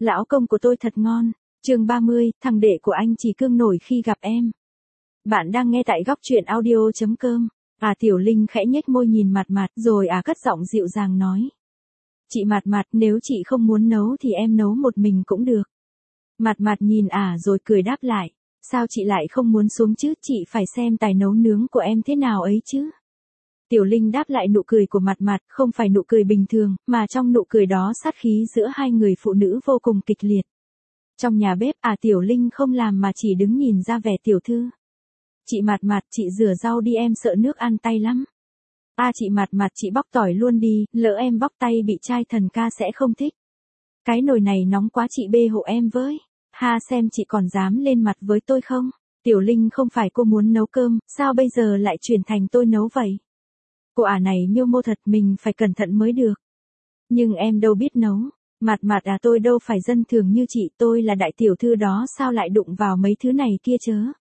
Lão công của tôi thật ngon. Chương 30, thằng đệ của anh chỉ cương nổi khi gặp em. Bạn đang nghe tại góc truyện audio.com. Tiểu Linh khẽ nhếch môi nhìn Mạt Mạt rồi cất giọng dịu dàng nói. Chị Mạt Mạt, nếu chị không muốn nấu thì em nấu một mình cũng được. Mạt Mạt nhìn rồi cười đáp lại. Sao chị lại không muốn xuống chứ, chị phải xem tài nấu nướng của em thế nào ấy chứ. Tiểu Linh đáp lại nụ cười của Mạt Mạt, không phải nụ cười bình thường, mà trong nụ cười đó sát khí giữa hai người phụ nữ vô cùng kịch liệt. Trong nhà bếp, Tiểu Linh không làm mà chỉ đứng nhìn ra vẻ tiểu thư. Chị Mạt Mạt, chị rửa rau đi, em sợ nước ăn tay lắm. Chị Mạt Mạt, chị bóc tỏi luôn đi, lỡ em bóc tay bị trai thần ca sẽ không thích. Cái nồi này nóng quá, chị bê hộ em với. Xem chị còn dám lên mặt với tôi không? Tiểu Linh, không phải cô muốn nấu cơm, sao bây giờ lại chuyển thành tôi nấu vậy? Cô này miêu mô thật, mình phải cẩn thận mới được. Nhưng em đâu biết nấu. Mạt Mạt tôi đâu phải dân thường như chị, tôi là đại tiểu thư đó, sao lại đụng vào mấy thứ này kia chớ?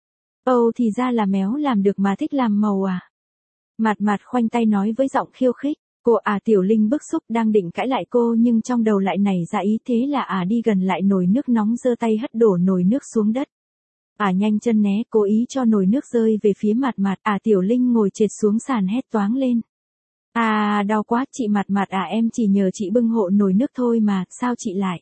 Thì ra là méo làm được mà thích làm màu à? Mạt Mạt khoanh tay nói với giọng khiêu khích. Cô Tiểu Linh bức xúc đang định cãi lại cô, nhưng trong đầu lại nảy ra ý, thế là đi gần lại nồi nước nóng, giơ tay hất đổ nồi nước xuống đất. Nhanh chân né, cố ý cho nồi nước rơi về phía Mạt Mạt. Tiểu Linh ngồi trệt xuống sàn hét toáng lên. Đau quá, chị Mạt Mạt em chỉ nhờ chị bưng hộ nồi nước thôi mà, sao chị lại?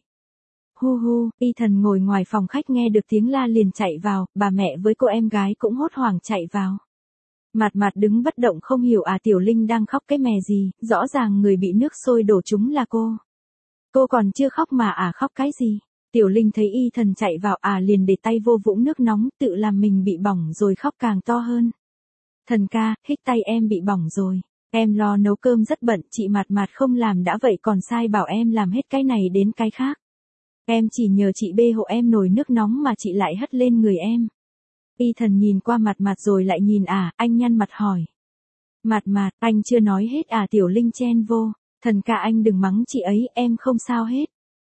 Hu, Y Thần ngồi ngoài phòng khách nghe được tiếng la liền chạy vào, bà mẹ với cô em gái cũng hốt hoảng chạy vào. Mạt Mạt đứng bất động không hiểu Tiểu Linh đang khóc cái mè gì, rõ ràng người bị nước sôi đổ trúng là cô. Cô còn chưa khóc mà khóc cái gì? Tiểu Linh thấy Y Thần chạy vào liền để tay vô vũng nước nóng, tự làm mình bị bỏng rồi khóc càng to hơn. Thần ca, hích tay em bị bỏng rồi. Em lo nấu cơm rất bận, chị Mạt Mạt không làm đã vậy còn sai bảo em làm hết cái này đến cái khác. Em chỉ nhờ chị bê hộ em nồi nước nóng mà chị lại hất lên người em. Y Thần nhìn qua Mạt Mạt rồi lại nhìn anh nhăn mặt hỏi. Mạt Mạt, anh chưa nói hết Tiểu Linh chen vô. Thần ca anh đừng mắng chị ấy, em không sao hết.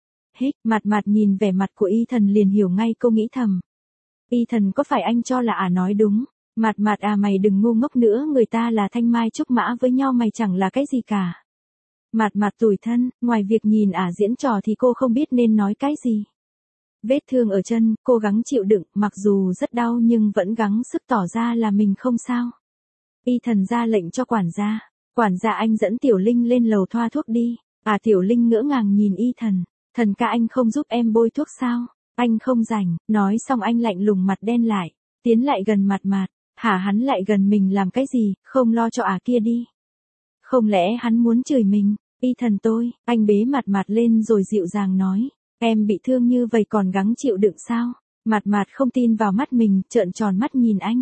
Mạt Mạt nhìn vẻ mặt của Y Thần liền hiểu ngay, cô nghĩ thầm. Y Thần có phải anh cho là nói đúng. Mạt Mạt mày đừng ngu ngốc nữa, người ta là thanh mai trúc mã với nhau, mày chẳng là cái gì cả. Mạt Mạt tủi thân, ngoài việc nhìn diễn trò thì cô không biết nên nói cái gì. Vết thương ở chân, cố gắng chịu đựng, mặc dù rất đau nhưng vẫn gắng sức tỏ ra là mình không sao. Y Thần ra lệnh cho quản gia. Quản gia, anh dẫn Tiểu Linh lên lầu thoa thuốc đi. Tiểu Linh ngỡ ngàng nhìn Y Thần. Thần ca, anh không giúp em bôi thuốc sao? Anh không rảnh. Nói xong anh lạnh lùng mặt đen lại. Tiến lại gần Mạt Mạt. Hắn lại gần mình làm cái gì, không lo cho kia đi. Không lẽ hắn muốn chửi mình? Y Thần tôi, anh bế Mạt Mạt lên rồi dịu dàng nói. Em bị thương như vậy còn gắng chịu đựng sao? Mạt Mạt không tin vào mắt mình, trợn tròn mắt nhìn anh.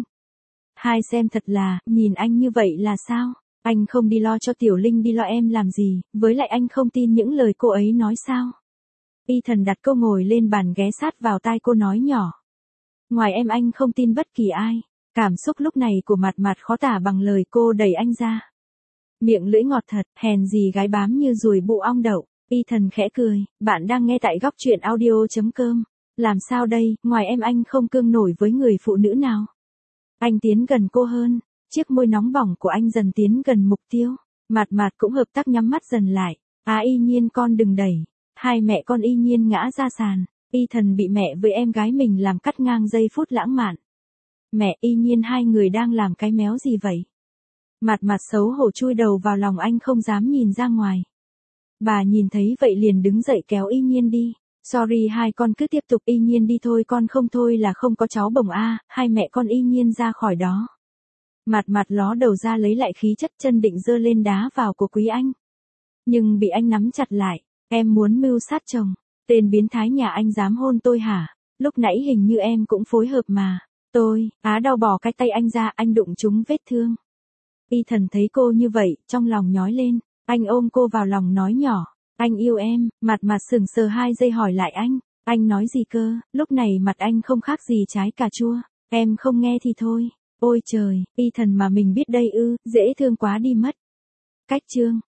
Xem thật là, nhìn anh như vậy là sao? Anh không đi lo cho Tiểu Linh, đi lo em làm gì, với lại anh không tin những lời cô ấy nói sao? Y Thần đặt cô ngồi lên bàn, ghé sát vào tai cô nói nhỏ. Ngoài em anh không tin bất kỳ ai. Cảm xúc lúc này của Mạt Mạt khó tả bằng lời, cô đẩy anh ra. Miệng lưỡi ngọt thật, hèn gì gái bám như ruồi bụ ong đậu. Y Thần khẽ cười, bạn đang nghe tại góc truyện audio.com. Làm sao đây, ngoài em anh không cương nổi với người phụ nữ nào. Anh tiến gần cô hơn, chiếc môi nóng bỏng của anh dần tiến gần mục tiêu. Mạt Mạt cũng hợp tác nhắm mắt dần lại. Y Nhiên con đừng đẩy. Hai mẹ con Y Nhiên ngã ra sàn. Y Thần bị mẹ với em gái mình làm cắt ngang giây phút lãng mạn. Mẹ, Y Nhiên, hai người đang làm cái méo gì vậy? Mạt Mạt xấu hổ chui đầu vào lòng anh, không dám nhìn ra ngoài. Bà nhìn thấy vậy liền đứng dậy kéo Y Nhiên đi. Sorry, hai con cứ tiếp tục. Y Nhiên đi thôi, con không thôi là không có cháu bồng hai mẹ con Y Nhiên ra khỏi đó. Mạt Mạt ló đầu ra lấy lại khí chất, chân định giơ lên đá vào của Quý Anh. Nhưng bị anh nắm chặt lại. Em muốn mưu sát chồng. Tên biến thái nhà anh dám hôn tôi hả? Lúc nãy hình như em cũng phối hợp mà. Tôi, đau bỏ cái tay anh ra, anh đụng trúng vết thương. Y Thần thấy cô như vậy, trong lòng nhói lên. Anh ôm cô vào lòng nói nhỏ. Anh yêu em. Mạt Mạt sững sờ 2 giây hỏi lại anh. Anh nói gì cơ? Lúc này mặt anh không khác gì trái cà chua. Em không nghe thì thôi. Ôi trời, Y Thần mà mình biết đây ư, dễ thương quá đi mất. Cách chương.